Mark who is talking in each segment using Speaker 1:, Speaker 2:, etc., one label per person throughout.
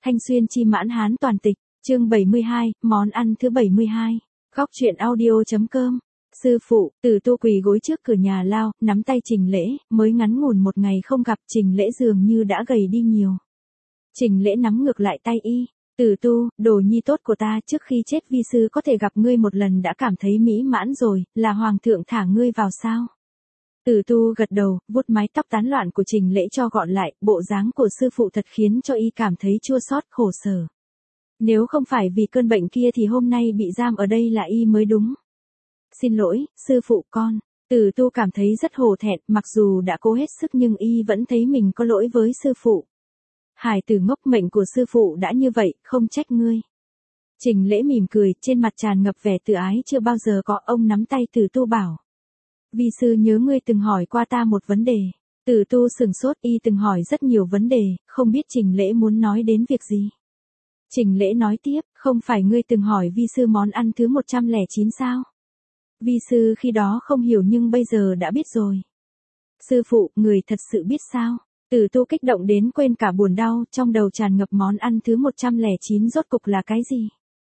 Speaker 1: Thanh Xuyên chi mãn hán toàn tịch, chương 72, món ăn thứ 72. Góc truyện audio.com. Sư phụ, Tử Tu quỳ gối trước cửa nhà lao, nắm tay Trình Lễ, mới ngắn ngủn một ngày không gặp, Trình Lễ dường như đã gầy đi nhiều. Trình Lễ nắm ngược lại tay y, Tử Tu, đồ nhi tốt của ta, trước khi chết vi sư có thể gặp ngươi một lần đã cảm thấy mỹ mãn rồi, là hoàng thượng thả ngươi vào sao? Tử Tu gật đầu, vuốt mái tóc tán loạn của Trình Lễ cho gọn lại, bộ dáng của sư phụ thật khiến cho y cảm thấy chua xót khổ sở. Nếu không phải vì cơn bệnh kia thì hôm nay bị giam ở đây là y mới đúng. Xin lỗi, sư phụ con. Tử Tu cảm thấy rất hổ thẹn, mặc dù đã cố hết sức nhưng y vẫn thấy mình có lỗi với sư phụ. Hải tử ngốc, mệnh của sư phụ đã như vậy, không trách ngươi. Trình Lễ mỉm cười, trên mặt tràn ngập vẻ tự ái chưa bao giờ có. Ông nắm tay Tử Tu bảo: Vi sư nhớ ngươi từng hỏi qua ta một vấn đề. Tử Tu sừng sốt, y từng hỏi rất nhiều vấn đề, không biết Trình Lễ muốn nói đến việc gì. Trình Lễ nói tiếp, không phải ngươi từng hỏi vi sư món ăn thứ 109 sao? Vi sư khi đó không hiểu nhưng bây giờ đã biết rồi. Sư phụ, người thật sự biết sao? Tử Tu kích động đến quên cả buồn đau, trong đầu tràn ngập món ăn thứ 109 rốt cục là cái gì?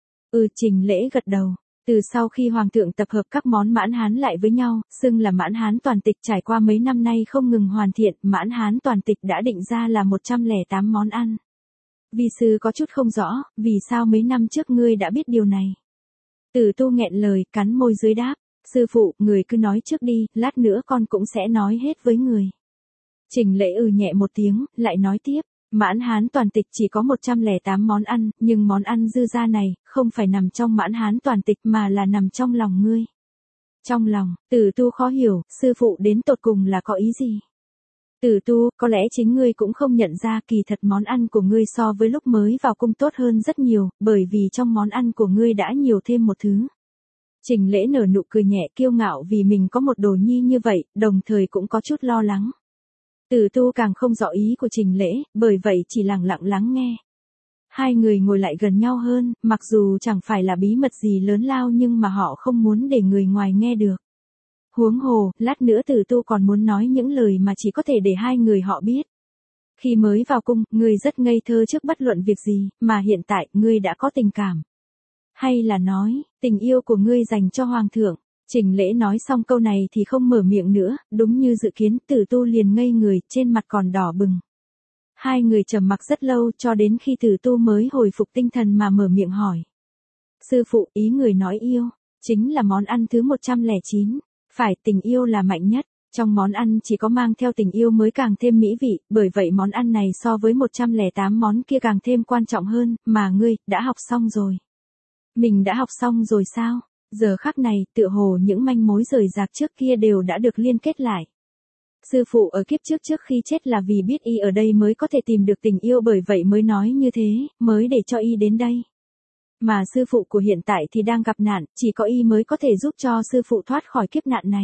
Speaker 1: Trình Lễ gật đầu. Từ sau khi Hoàng thượng tập hợp các món mãn hán lại với nhau, xưng là mãn hán toàn tịch, trải qua mấy năm nay không ngừng hoàn thiện, mãn hán toàn tịch đã định ra là 108 món ăn. Vi sư có chút không rõ, vì sao mấy năm trước ngươi đã biết điều này? Tử Tu nghẹn lời, cắn môi dưới đáp, sư phụ, người cứ nói trước đi, lát nữa con cũng sẽ nói hết với người. Trình Lễ nhẹ một tiếng, lại nói tiếp, mãn hán toàn tịch chỉ có 108 món ăn, nhưng món ăn dư ra này, không phải nằm trong mãn hán toàn tịch mà là nằm trong lòng ngươi. Trong lòng, Tử Tu khó hiểu, sư phụ đến tột cùng là có ý gì? Tử Tu, có lẽ chính ngươi cũng không nhận ra, kỳ thật món ăn của ngươi so với lúc mới vào cung tốt hơn rất nhiều, bởi vì trong món ăn của ngươi đã nhiều thêm một thứ. Trình Lễ nở nụ cười nhẹ, kiêu ngạo vì mình có một đồ nhi như vậy, đồng thời cũng có chút lo lắng. Tử Tu càng không rõ ý của Trình Lễ, bởi vậy chỉ lặng lặng lắng nghe. Hai người ngồi lại gần nhau hơn, mặc dù chẳng phải là bí mật gì lớn lao nhưng mà họ không muốn để người ngoài nghe được. Huống hồ, lát nữa Tử Tu còn muốn nói những lời mà chỉ có thể để hai người họ biết. Khi mới vào cung, ngươi rất ngây thơ trước bất luận việc gì, mà hiện tại, ngươi đã có tình cảm. Hay là nói, tình yêu của ngươi dành cho Hoàng thượng. Trình Lễ nói xong câu này thì không mở miệng nữa, đúng như dự kiến, Tử Tu liền ngây người, trên mặt còn đỏ bừng. Hai người trầm mặc rất lâu cho đến khi Tử Tu mới hồi phục tinh thần mà mở miệng hỏi. Sư phụ, ý người nói yêu, chính là món ăn thứ 109. Phải, tình yêu là mạnh nhất, trong món ăn chỉ có mang theo tình yêu mới càng thêm mỹ vị, bởi vậy món ăn này so với 108 món kia càng thêm quan trọng hơn, mà ngươi, đã học xong rồi. Mình đã học xong rồi sao? Giờ khắc này, tựa hồ những manh mối rời rạc trước kia đều đã được liên kết lại. Sư phụ ở kiếp trước khi chết là vì biết y ở đây mới có thể tìm được tình yêu, bởi vậy mới nói như thế, mới để cho y đến đây. Mà sư phụ của hiện tại thì đang gặp nạn, chỉ có y mới có thể giúp cho sư phụ thoát khỏi kiếp nạn này.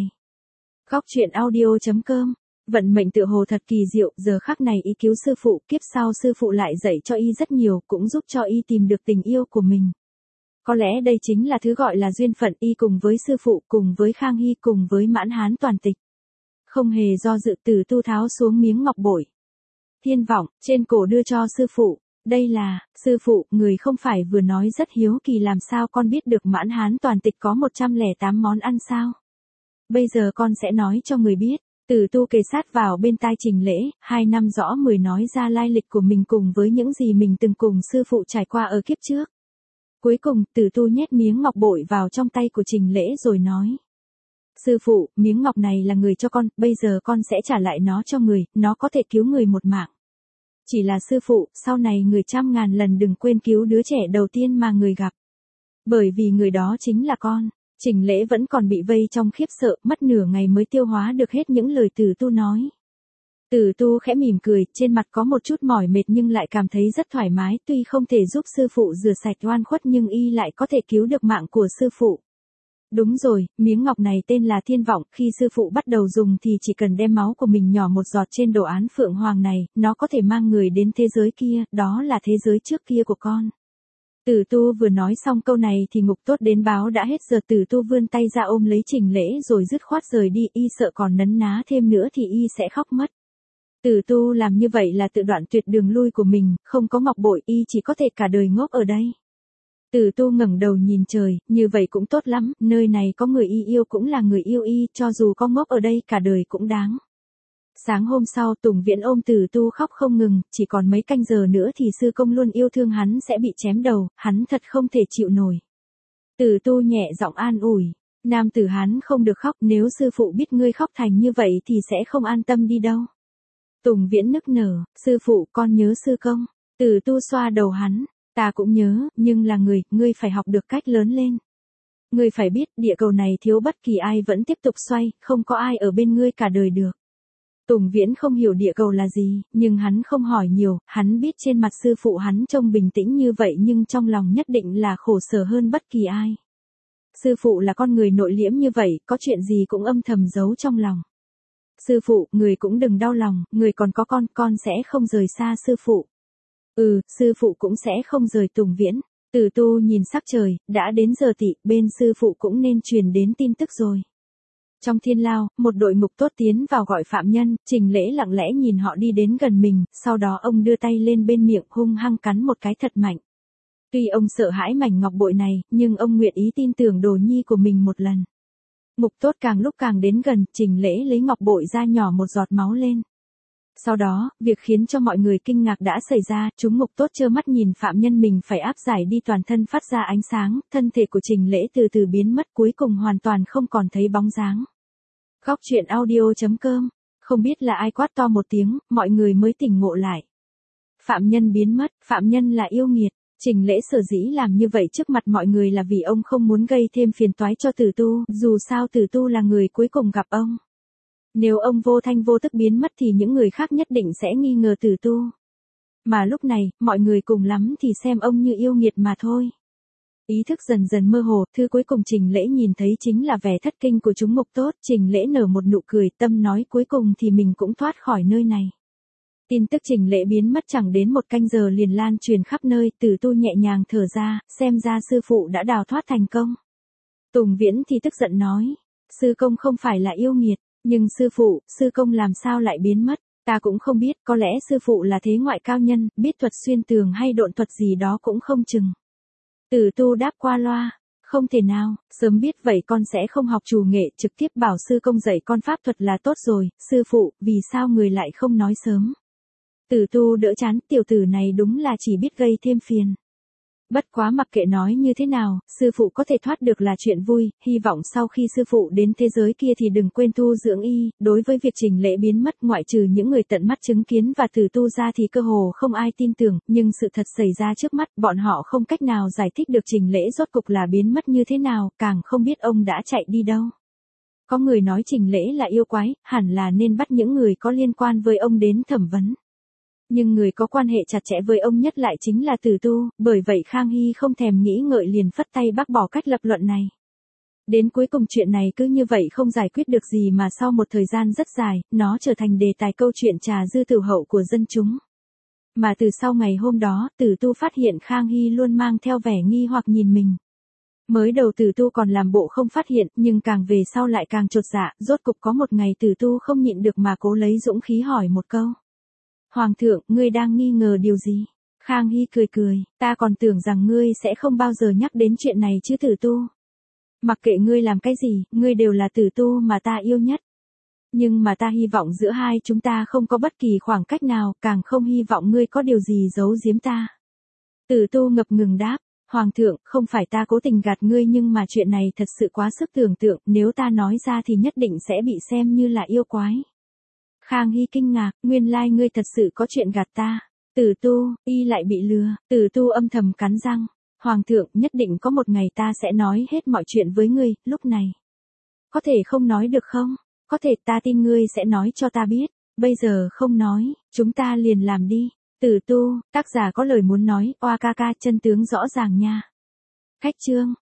Speaker 1: Góc truyện audio.com. Vận mệnh tựa hồ thật kỳ diệu, giờ khắc này y cứu sư phụ, kiếp sau sư phụ lại dạy cho y rất nhiều, cũng giúp cho y tìm được tình yêu của mình. Có lẽ đây chính là thứ gọi là duyên phận, y cùng với sư phụ, cùng với Khang Hy, cùng với mãn hán toàn tịch. Không hề do dự, Tử Tu tháo xuống miếng ngọc bội thiên vọng, trên cổ đưa cho sư phụ. Đây là, sư phụ, người không phải vừa nói rất hiếu kỳ làm sao con biết được mãn hán toàn tịch có 108 món ăn sao? Bây giờ con sẽ nói cho người biết. Tử Tu kề sát vào bên tai Trình Lễ, 2 năm rõ 10 nói ra lai lịch của mình cùng với những gì mình từng cùng sư phụ trải qua ở kiếp trước. Cuối cùng, Tử Tu nhét miếng ngọc bội vào trong tay của Trình Lễ rồi nói. Sư phụ, miếng ngọc này là người cho con, bây giờ con sẽ trả lại nó cho người, nó có thể cứu người một mạng. Chỉ là sư phụ, sau này người trăm ngàn lần đừng quên cứu đứa trẻ đầu tiên mà người gặp. Bởi vì người đó chính là con. Trình Lễ vẫn còn bị vây trong khiếp sợ, mất nửa ngày mới tiêu hóa được hết những lời Tử Tu nói. Tử Tu khẽ mỉm cười, trên mặt có một chút mỏi mệt nhưng lại cảm thấy rất thoải mái, tuy không thể giúp sư phụ rửa sạch oan khuất nhưng y lại có thể cứu được mạng của sư phụ. Đúng rồi, miếng ngọc này tên là thiên vọng, khi sư phụ bắt đầu dùng thì chỉ cần đem máu của mình nhỏ một giọt trên đồ án phượng hoàng này, nó có thể mang người đến thế giới kia, đó là thế giới trước kia của con. Tử Tu vừa nói xong câu này thì ngục tốt đến báo đã hết giờ. Tử Tu vươn tay ra ôm lấy Trình Lễ rồi dứt khoát rời đi, y sợ còn nấn ná thêm nữa thì y sẽ khóc mất. Tử tu làm như vậy là tự đoạn tuyệt đường lui của mình, không có ngọc bội y chỉ có thể cả đời ngốc ở đây. Tử tu ngẩng đầu nhìn trời, như vậy cũng tốt lắm, nơi này có người y yêu cũng là người yêu y, cho dù có ngốc ở đây cả đời cũng đáng. Sáng hôm sau Tùng Viễn ôm Tử tu khóc không ngừng, chỉ còn mấy canh giờ nữa thì sư công luôn yêu thương hắn sẽ bị chém đầu, hắn thật không thể chịu nổi. Tử tu nhẹ giọng an ủi, nam tử hắn không được khóc, nếu sư phụ biết ngươi khóc thành như vậy thì sẽ không an tâm đi đâu. Tùng Viễn nức nở, sư phụ con nhớ sư công. Tử tu xoa đầu hắn, ta cũng nhớ, nhưng là người, ngươi phải học được cách lớn lên. Ngươi phải biết địa cầu này thiếu bất kỳ ai vẫn tiếp tục xoay, không có ai ở bên ngươi cả đời được. Tùng Viễn không hiểu địa cầu là gì, nhưng hắn không hỏi nhiều, hắn biết trên mặt sư phụ hắn trông bình tĩnh như vậy nhưng trong lòng nhất định là khổ sở hơn bất kỳ ai. Sư phụ là con người nội liễm như vậy, có chuyện gì cũng âm thầm giấu trong lòng. Sư phụ, người cũng đừng đau lòng, người còn có con sẽ không rời xa sư phụ. Sư phụ cũng sẽ không rời Tùng Viễn. Tử tu nhìn sắc trời, đã đến giờ tỵ, bên sư phụ cũng nên truyền đến tin tức rồi. Trong thiên lao, một đội ngục tốt tiến vào gọi phạm nhân, Trình Lễ lặng lẽ nhìn họ đi đến gần mình, sau đó ông đưa tay lên bên miệng hung hăng cắn một cái thật mạnh. Tuy ông sợ hãi mảnh ngọc bội này, nhưng ông nguyện ý tin tưởng đồ nhi của mình một lần. Ngục tốt càng lúc càng đến gần, Trình Lễ lấy ngọc bội ra nhỏ một giọt máu lên. Sau đó, việc khiến cho mọi người kinh ngạc đã xảy ra, chúng ngục tốt trơ mắt nhìn phạm nhân mình phải áp giải đi toàn thân phát ra ánh sáng, thân thể của Trình Lễ từ từ biến mất cuối cùng hoàn toàn không còn thấy bóng dáng. Khóc chuyện audio.com, không biết là ai quát to một tiếng, mọi người mới tỉnh ngộ lại. Phạm nhân biến mất, phạm nhân là yêu nghiệt. Trình Lễ sở dĩ làm như vậy trước mặt mọi người là vì ông không muốn gây thêm phiền toái cho Tử tu, dù sao Tử tu là người cuối cùng gặp ông. Nếu ông vô thanh vô tức biến mất thì những người khác nhất định sẽ nghi ngờ Tử tu. Mà lúc này, mọi người cùng lắm thì xem ông như yêu nghiệt mà thôi. Ý thức dần dần mơ hồ, thứ cuối cùng Trình Lễ nhìn thấy chính là vẻ thất kinh của chúng ngục tốt. Trình Lễ nở một nụ cười, tâm nói cuối cùng thì mình cũng thoát khỏi nơi này. Tin tức Trình Lễ biến mất chẳng đến một canh giờ liền lan truyền khắp nơi, Tử tu nhẹ nhàng thở ra, xem ra sư phụ đã đào thoát thành công. Tùng Viễn thì tức giận nói, sư công không phải là yêu nghiệt, nhưng sư phụ, sư công làm sao lại biến mất, ta cũng không biết, có lẽ sư phụ là thế ngoại cao nhân, biết thuật xuyên tường hay độn thuật gì đó cũng không chừng. Tử tu đáp qua loa, không thể nào, sớm biết vậy con sẽ không học chủ nghệ, trực tiếp bảo sư công dạy con pháp thuật là tốt rồi, sư phụ, vì sao người lại không nói sớm. Tử tu đỡ chán, tiểu tử này đúng là chỉ biết gây thêm phiền. Bất quá mặc kệ nói như thế nào, sư phụ có thể thoát được là chuyện vui, hy vọng sau khi sư phụ đến thế giới kia thì đừng quên tu dưỡng y. Đối với việc Trình Lễ biến mất ngoại trừ những người tận mắt chứng kiến và Tử tu ra thì cơ hồ không ai tin tưởng, nhưng sự thật xảy ra trước mắt, bọn họ không cách nào giải thích được Trình Lễ rốt cục là biến mất như thế nào, càng không biết ông đã chạy đi đâu. Có người nói Trình Lễ là yêu quái, hẳn là nên bắt những người có liên quan với ông đến thẩm vấn. Nhưng người có quan hệ chặt chẽ với ông nhất lại chính là Tử tu, bởi vậy Khang Hy không thèm nghĩ ngợi liền phất tay bác bỏ cách lập luận này. Đến cuối cùng chuyện này cứ như vậy không giải quyết được gì mà sau một thời gian rất dài, nó trở thành đề tài câu chuyện trà dư tử hậu của dân chúng. Mà từ sau ngày hôm đó, Tử tu phát hiện Khang Hy luôn mang theo vẻ nghi hoặc nhìn mình. Mới đầu Tử tu còn làm bộ không phát hiện, nhưng càng về sau lại càng chột dạ, rốt cục có một ngày Tử tu không nhịn được mà cố lấy dũng khí hỏi một câu. Hoàng thượng, ngươi đang nghi ngờ điều gì? Khang Hy cười cười, ta còn tưởng rằng ngươi sẽ không bao giờ nhắc đến chuyện này chứ Tử tu. Mặc kệ ngươi làm cái gì, ngươi đều là Tử tu mà ta yêu nhất. Nhưng mà ta hy vọng giữa hai chúng ta không có bất kỳ khoảng cách nào, càng không hy vọng ngươi có điều gì giấu giếm ta. Tử tu ngập ngừng đáp, Hoàng thượng, không phải ta cố tình gạt ngươi nhưng mà chuyện này thật sự quá sức tưởng tượng, nếu ta nói ra thì nhất định sẽ bị xem như là yêu quái. Khang Hy kinh ngạc, nguyên lai ngươi thật sự có chuyện gạt ta. Tử tu, y lại bị lừa. Tử tu âm thầm cắn răng. Hoàng thượng, nhất định có một ngày ta sẽ nói hết mọi chuyện với ngươi, lúc này. Có thể không nói được không? Có thể ta tin ngươi sẽ nói cho ta biết. Bây giờ không nói, chúng ta liền làm đi. Tử tu, tác giả có lời muốn nói, oa ca ca chân tướng rõ ràng nha. Khách chương.